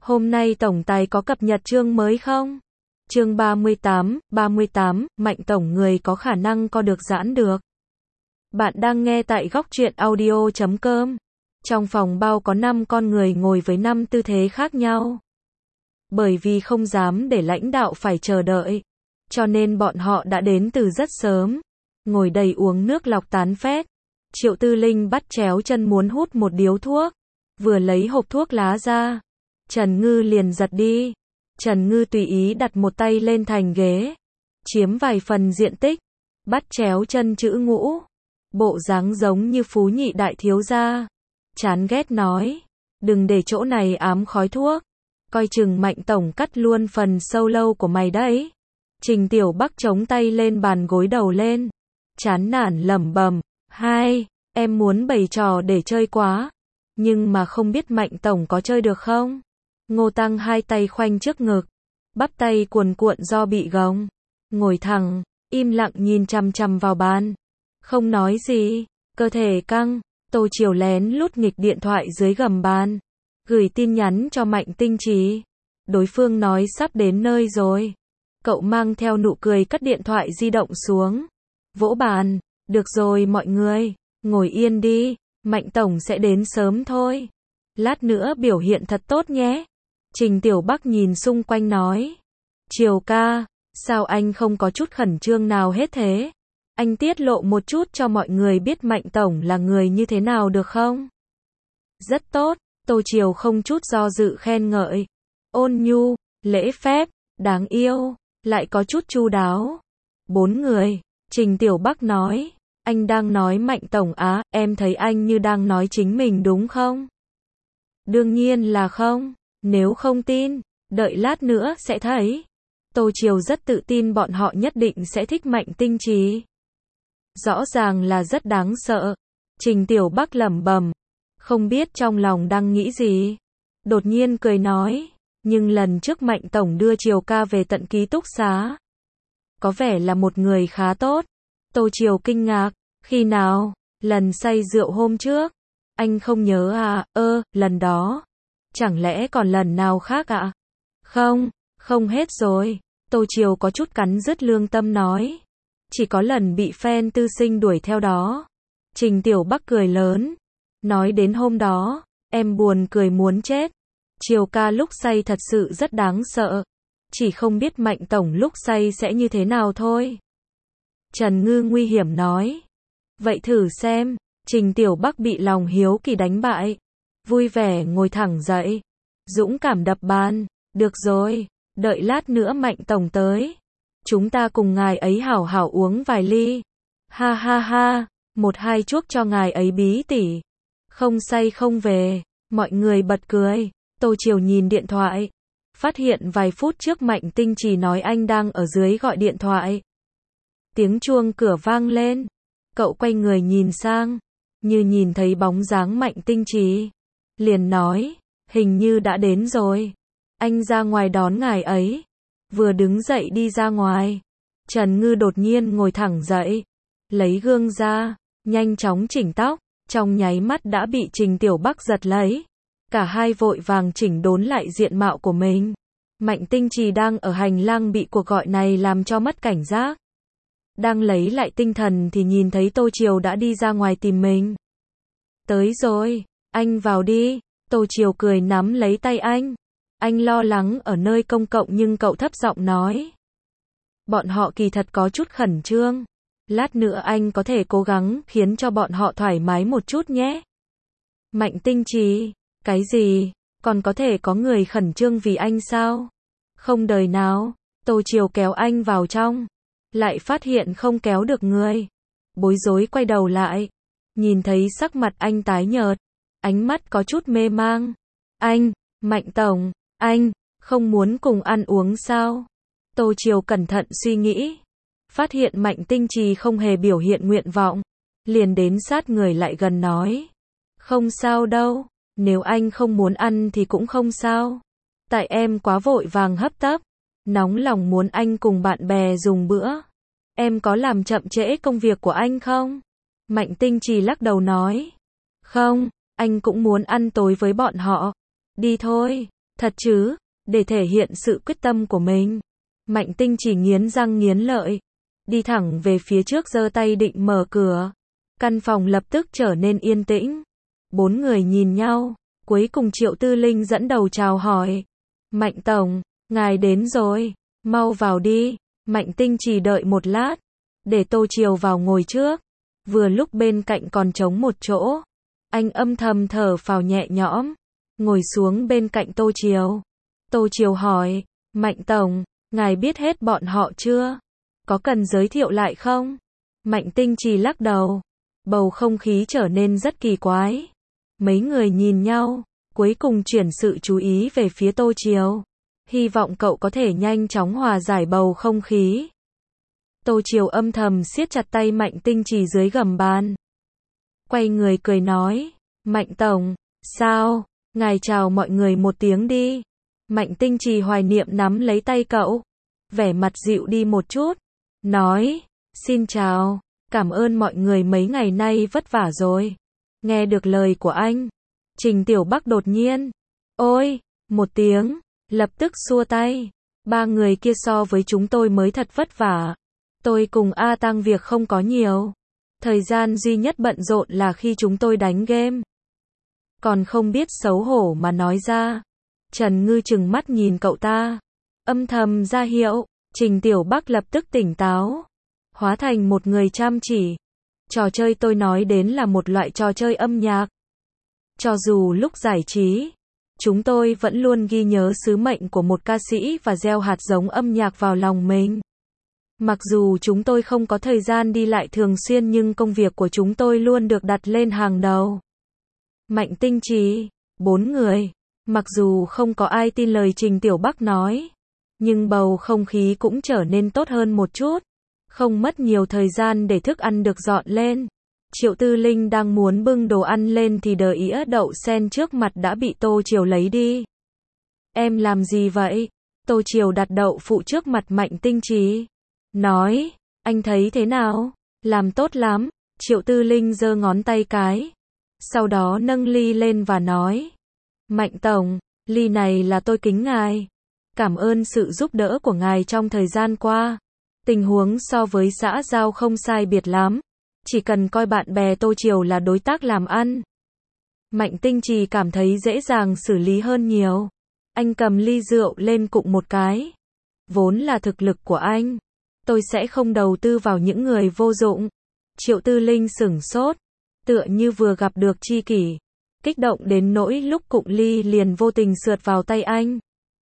Hôm nay tổng tài có cập nhật chương mới không? Chương 38, Mạnh tổng người có khả năng co được giãn được. Bạn đang nghe tại góc truyện audio.com. Trong phòng bao có 5 con người ngồi với 5 tư thế khác nhau. Bởi vì không dám để lãnh đạo phải chờ đợi, cho nên bọn họ đã đến từ rất sớm. Ngồi đầy uống nước lọc tán phét. Triệu Tư Linh bắt chéo chân muốn hút một điếu thuốc. Vừa lấy hộp thuốc lá ra, Trần Ngư liền giật đi. Trần Ngư tùy ý đặt một tay lên thành ghế, chiếm vài phần diện tích, bắt chéo chân chữ ngũ, bộ dáng giống như phú nhị đại thiếu gia. Chán ghét nói, đừng để chỗ này ám khói thuốc, coi chừng Mạnh tổng cắt luôn phần sâu lâu của mày đấy. Trình Tiểu Bắc chống tay lên bàn gối đầu lên, chán nản lẩm bẩm, em muốn bày trò để chơi quá, nhưng mà không biết Mạnh tổng có chơi được không? Ngô Tăng hai tay khoanh trước ngực, bắp tay cuồn cuộn do bị gồng, ngồi thẳng, im lặng nhìn chằm chằm vào bàn, không nói gì, cơ thể căng. Tô Triều lén lút nghịch điện thoại dưới gầm bàn, gửi tin nhắn cho Mạnh Tinh Trì. Đối phương nói sắp đến nơi rồi. Cậu mang theo nụ cười cất điện thoại di động xuống, vỗ bàn, được rồi mọi người, ngồi yên đi, Mạnh tổng sẽ đến sớm thôi. Lát nữa biểu hiện thật tốt nhé. Trình Tiểu Bắc nhìn xung quanh nói, Triều ca, sao anh không có chút khẩn trương nào hết thế? Anh tiết lộ một chút cho mọi người biết Mạnh tổng là người như thế nào được không? Rất tốt, Tô Triều không chút do dự khen ngợi. Ôn nhu, lễ phép, đáng yêu, lại có chút chu đáo. 4 người, Trình Tiểu Bắc nói, anh đang nói Mạnh tổng á, em thấy anh như đang nói chính mình đúng không? Đương nhiên là không, nếu không tin, đợi lát nữa sẽ thấy. Tô Triều rất tự tin bọn họ nhất định sẽ thích Mạnh Tinh Trì. Rõ ràng là rất đáng sợ. Trình Tiểu Bắc lẩm bẩm, không biết trong lòng đang nghĩ gì. Đột nhiên cười nói, nhưng lần trước Mạnh tổng đưa Triều ca về tận ký túc xá, có vẻ là một người khá tốt. Tô Triều kinh ngạc, khi nào? Lần say rượu hôm trước. Anh không nhớ à? Lần đó. Chẳng lẽ còn lần nào khác ạ? Không hết rồi. Tô Triều có chút cắn rứt lương tâm nói. Chỉ có lần bị fan tư sinh đuổi theo đó. Trình Tiểu Bắc cười lớn. Nói đến hôm đó, em buồn cười muốn chết. Triều ca lúc say thật sự rất đáng sợ. Chỉ không biết Mạnh tổng lúc say sẽ như thế nào thôi. Trần Ngư nguy hiểm nói. Vậy thử xem. Trình Tiểu Bắc bị lòng hiếu kỳ đánh bại. Vui vẻ ngồi thẳng dậy. Dũng cảm đập bàn. Được rồi, đợi lát nữa Mạnh tổng tới. Chúng ta cùng ngài ấy hảo hảo uống vài ly. Ha ha ha, 1-2 chuốc cho ngài ấy bí tỉ. Không say không về. Mọi người bật cười. Tô Triều nhìn điện thoại, phát hiện vài phút trước Mạnh Tinh Trì nói anh đang ở dưới gọi điện thoại. Tiếng chuông cửa vang lên. Cậu quay người nhìn sang, như nhìn thấy bóng dáng Mạnh Tinh Trì, liền nói, hình như đã đến rồi. Anh ra ngoài đón ngài ấy. Vừa đứng dậy đi ra ngoài, Trần Ngư đột nhiên ngồi thẳng dậy, lấy gương ra, nhanh chóng chỉnh tóc, trong nháy mắt đã bị Trình Tiểu Bắc giật lấy. Cả hai vội vàng chỉnh đốn lại diện mạo của mình. Mạnh Tinh Trì đang ở hành lang bị cuộc gọi này làm cho mất cảnh giác. Đang lấy lại tinh thần thì nhìn thấy Tô Triều đã đi ra ngoài tìm mình. Tới rồi, anh vào đi. Tô Triều cười nắm lấy tay anh. Anh lo lắng ở nơi công cộng nhưng cậu thấp giọng nói. Bọn họ kỳ thật có chút khẩn trương. Lát nữa anh có thể cố gắng khiến cho bọn họ thoải mái một chút nhé. Mạnh Tinh Trì, cái gì? Còn có thể có người khẩn trương vì anh sao? Không đời nào. Tô Triều kéo anh vào trong, lại phát hiện không kéo được người. Bối rối quay đầu lại, nhìn thấy sắc mặt anh tái nhợt, ánh mắt có chút mê mang. Anh, Mạnh tổng, anh, không muốn cùng ăn uống sao? Tô Triều cẩn thận suy nghĩ, phát hiện Mạnh Tinh Trì không hề biểu hiện nguyện vọng, liền đến sát người lại gần nói. Không sao đâu, nếu anh không muốn ăn thì cũng không sao. Tại em quá vội vàng hấp tấp, nóng lòng muốn anh cùng bạn bè dùng bữa. Em có làm chậm trễ công việc của anh không? Mạnh Tinh Trì lắc đầu nói. Không, anh cũng muốn ăn tối với bọn họ. Đi thôi, Thật chứ, để thể hiện sự quyết tâm của mình. Mạnh Tinh chỉ nghiến răng nghiến lợi, đi thẳng về phía trước giơ tay định mở cửa. Căn phòng lập tức trở nên yên tĩnh. 4 người nhìn nhau, cuối cùng Triệu Tư Linh dẫn đầu chào hỏi. Mạnh tổng, ngài đến rồi, mau vào đi. Mạnh Tinh chỉ đợi một lát, để Tô Triều vào ngồi trước. Vừa lúc bên cạnh còn trống một chỗ, anh âm thầm thở phào nhẹ nhõm, ngồi xuống bên cạnh Tô Triều. Tô Triều hỏi, Mạnh tổng, ngài biết hết bọn họ chưa? Có cần giới thiệu lại không? Mạnh Tinh chỉ lắc đầu. Bầu không khí trở nên rất kỳ quái. Mấy người nhìn nhau, cuối cùng chuyển sự chú ý về phía Tô Triều. Hy vọng cậu có thể nhanh chóng hòa giải bầu không khí. Tô Triều âm thầm siết chặt tay Mạnh Tinh chỉ dưới gầm bàn. Quay người cười nói, Mạnh tổng, sao? Ngài chào mọi người một tiếng đi. Mạnh Tinh chỉ hoài niệm nắm lấy tay cậu, vẻ mặt dịu đi một chút, nói, xin chào, cảm ơn mọi người mấy ngày nay vất vả rồi. Nghe được lời của anh, Trình Tiểu Bắc đột nhiên, ôi, một tiếng, lập tức xua tay. 3 người kia so với chúng tôi mới thật vất vả. Tôi cùng A Tăng việc không có nhiều. Thời gian duy nhất bận rộn là khi chúng tôi đánh game. Còn không biết xấu hổ mà nói ra. Trần Ngư trừng mắt nhìn cậu ta, âm thầm ra hiệu. Trình Tiểu Bắc lập tức tỉnh táo, hóa thành một người chăm chỉ. Trò chơi tôi nói đến là một loại trò chơi âm nhạc. Cho dù lúc giải trí, chúng tôi vẫn luôn ghi nhớ sứ mệnh của một ca sĩ và gieo hạt giống âm nhạc vào lòng mình. Mặc dù chúng tôi không có thời gian đi lại thường xuyên nhưng công việc của chúng tôi luôn được đặt lên hàng đầu. Mạnh Tinh chỉ, 4 người. Mặc dù không có ai tin lời Trình Tiểu Bắc nói, nhưng bầu không khí cũng trở nên tốt hơn một chút. Không mất nhiều thời gian để thức ăn được dọn lên. Triệu Tư Linh đang muốn bưng đồ ăn lên thì đờ ĩa đậu sen trước mặt đã bị Tô Triều lấy đi. Em làm gì vậy? Tô Triều đặt đậu phụ trước mặt Mạnh Tinh chỉ, nói, anh thấy thế nào? Làm tốt lắm. Triệu Tư Linh giơ ngón tay cái, sau đó nâng ly lên và nói, Mạnh tổng, ly này là tôi kính ngài. Cảm ơn sự giúp đỡ của ngài trong thời gian qua. Tình huống so với xã giao không sai biệt lắm. Chỉ cần coi bạn bè Tô Triều là đối tác làm ăn. Mạnh Tinh chỉ cảm thấy dễ dàng xử lý hơn nhiều. Anh cầm ly rượu lên cụng một cái. Vốn là thực lực của anh, tôi sẽ không đầu tư vào những người vô dụng. Triệu Tư Linh sửng sốt, tựa như vừa gặp được tri kỷ. Kích động đến nỗi lúc cụng ly liền vô tình sượt vào tay anh.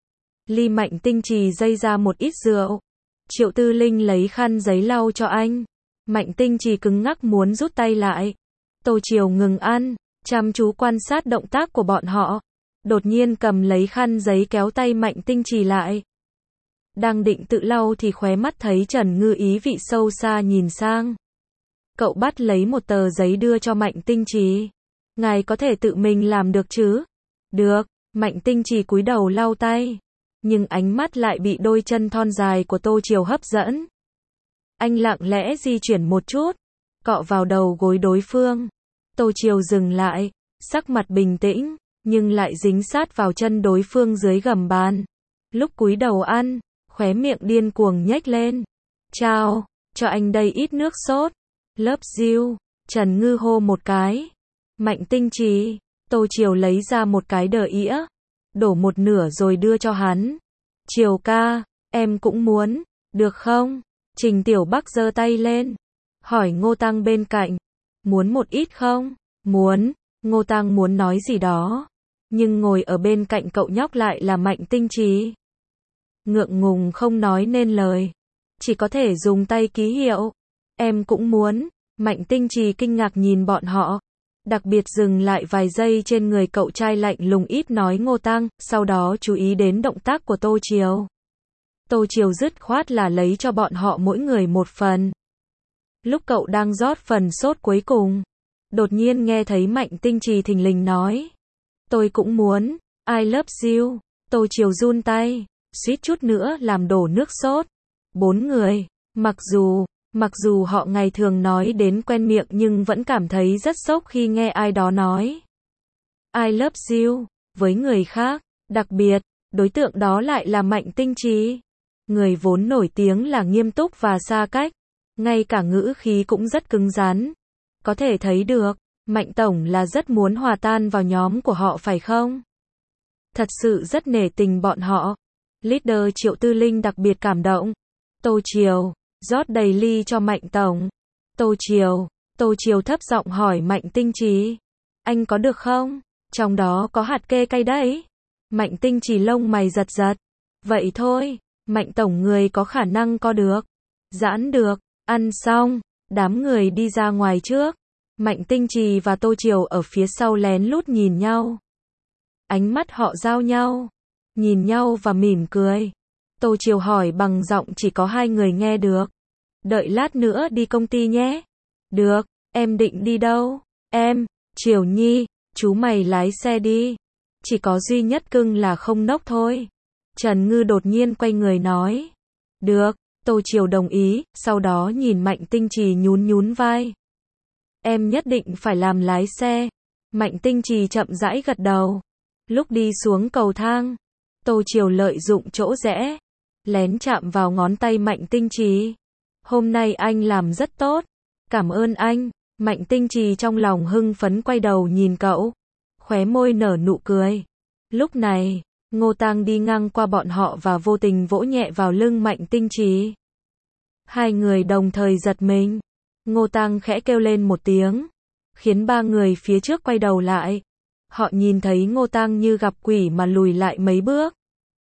Ly Mạnh Tinh chỉ dây ra một ít rượu. Triệu Tư Linh lấy khăn giấy lau cho anh. Mạnh Tinh chỉ cứng ngắc muốn rút tay lại. Tô Triều ngừng ăn, chăm chú quan sát động tác của bọn họ. Đột nhiên cầm lấy khăn giấy kéo tay Mạnh Tinh chỉ lại. Đang định tự lau thì khóe mắt thấy Trần Ngư ý vị sâu xa nhìn sang. Cậu bắt lấy một tờ giấy đưa cho Mạnh Tinh chỉ. Ngài có thể tự mình làm được chứ? Được. Mạnh Tinh chỉ cúi đầu lau tay. Nhưng ánh mắt lại bị đôi chân thon dài của Tô Triều hấp dẫn. Anh lặng lẽ di chuyển một chút, cọ vào đầu gối đối phương. Tô Triều dừng lại, sắc mặt bình tĩnh, nhưng lại dính sát vào chân đối phương dưới gầm bàn. Lúc cúi đầu ăn, khóe miệng điên cuồng nhếch lên. Chao, cho anh đây ít nước sốt. Love you. Trần Ngư hô một cái. Mạnh Tinh chỉ. Tô Triều lấy ra một cái đờ ĩa, đổ một nửa rồi đưa cho hắn. Triều ca, em cũng muốn, được không? Trình Tiểu Bắc giơ tay lên, hỏi Ngô Tăng bên cạnh, muốn một ít không? Muốn. Ngô Tăng muốn nói gì đó, nhưng ngồi ở bên cạnh cậu nhóc lại là Mạnh Tinh chỉ. Ngượng ngùng không nói nên lời, chỉ có thể dùng tay ký hiệu. Em cũng muốn. Mạnh Tinh chỉ kinh ngạc nhìn bọn họ, đặc biệt dừng lại vài giây trên người cậu trai lạnh lùng ít nói Ngô Tăng, sau đó chú ý đến động tác của Tô Triều. Tô Triều dứt khoát là lấy cho bọn họ mỗi người một phần. Lúc cậu đang rót phần sốt cuối cùng, đột nhiên nghe thấy Mạnh Tinh chỉ thình lình nói, tôi cũng muốn. I love you. Tô Triều run tay, suýt chút nữa làm đổ nước sốt. 4 người, mặc dù họ ngày thường nói đến quen miệng nhưng vẫn cảm thấy rất sốc khi nghe ai đó nói I love you với người khác. Đặc biệt, đối tượng đó lại là Mạnh Tinh Trì. Người vốn nổi tiếng là nghiêm túc và xa cách, ngay cả ngữ khí cũng rất cứng rắn. Có thể thấy được, Mạnh Tổng là rất muốn hòa tan vào nhóm của họ phải không? Thật sự rất nể tình bọn họ. Leader Triệu Tư Linh đặc biệt cảm động. Tô Triều, rót đầy ly cho Mạnh Tổng. Tô Triều thấp giọng hỏi Mạnh Tinh Trì. Anh có được không? Trong đó có hạt kê cay đấy. Mạnh Tinh Trì lông mày giật giật. Vậy thôi, Mạnh Tổng người có khả năng co được. Giãn được, ăn xong, đám người đi ra ngoài trước. Mạnh Tinh Trì và Tô Triều ở phía sau lén lút nhìn nhau. Ánh mắt họ giao nhau, nhìn nhau và mỉm cười. Tô Triều hỏi bằng giọng chỉ có hai người nghe được. Đợi lát nữa đi công ty nhé. Được, em định đi đâu? Em, Triều Nhi, chú mày lái xe đi. Chỉ có duy nhất cưng là không nốc thôi. Trần Ngư đột nhiên quay người nói. Được, Tô Triều đồng ý, sau đó nhìn Mạnh Tinh Trì nhún nhún vai. Em nhất định phải làm lái xe. Mạnh Tinh Trì chậm rãi gật đầu. Lúc đi xuống cầu thang, Tô Triều lợi dụng chỗ rẽ, lén chạm vào ngón tay Mạnh Tinh Trì. Hôm nay anh làm rất tốt. Cảm ơn anh. Mạnh Tinh Trì trong lòng hưng phấn quay đầu nhìn cậu, khóe môi nở nụ cười. Lúc này, Ngô Tang đi ngang qua bọn họ và vô tình vỗ nhẹ vào lưng Mạnh Tinh Trì. Hai người đồng thời giật mình. Ngô Tang khẽ kêu lên một tiếng, khiến ba người phía trước quay đầu lại. Họ nhìn thấy Ngô Tang như gặp quỷ mà lùi lại mấy bước.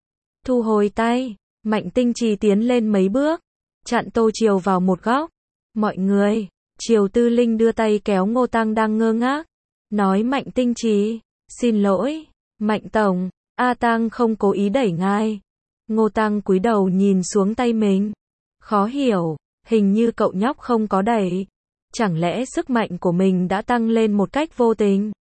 Thu hồi tay, Mạnh Tinh Trì tiến lên mấy bước, chặn Tô Triều vào một góc. Mọi người, Triều Tư Linh đưa tay kéo Ngô Tang đang ngơ ngác, nói Mạnh Tinh Trì, xin lỗi, Mạnh Tổng, A Tang không cố ý đẩy ngài. Ngô Tang cúi đầu nhìn xuống tay mình, khó hiểu, hình như cậu nhóc không có đẩy. Chẳng lẽ sức mạnh của mình đã tăng lên một cách vô tình?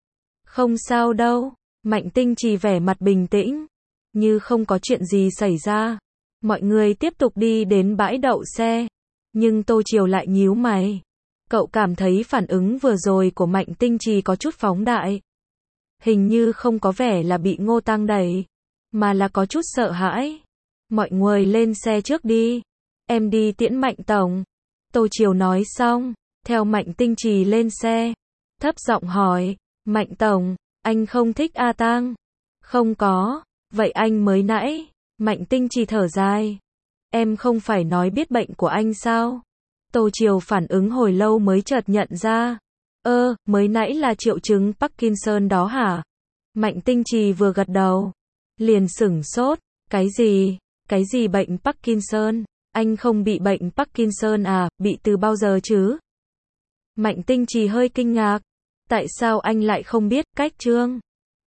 Không sao đâu, Mạnh Tinh Trì vẻ mặt bình tĩnh, như không có chuyện gì xảy ra. Mọi người tiếp tục đi đến bãi đậu xe, nhưng Tô Triều lại nhíu mày. Cậu cảm thấy phản ứng vừa rồi của Mạnh Tinh Trì có chút phóng đại. Hình như không có vẻ là bị Ngô Tang đẩy, mà là có chút sợ hãi. Mọi người lên xe trước đi, em đi tiễn Mạnh Tổng. Tô Triều nói xong, theo Mạnh Tinh Trì lên xe, thấp giọng hỏi, Mạnh Tổng, anh không thích A Tang? Không có, vậy anh mới nãy. Mạnh Tinh Trì thở dài. Em không phải nói biết bệnh của anh sao? Tô Triều phản ứng hồi lâu mới chợt nhận ra. Mới nãy là triệu chứng Parkinson đó hả? Mạnh Tinh Trì vừa gật đầu, liền sửng sốt. Cái gì? Cái gì bệnh Parkinson? Anh không bị bệnh Parkinson à, bị từ bao giờ chứ? Mạnh Tinh Trì hơi kinh ngạc. Tại sao anh lại không biết? Cách Trương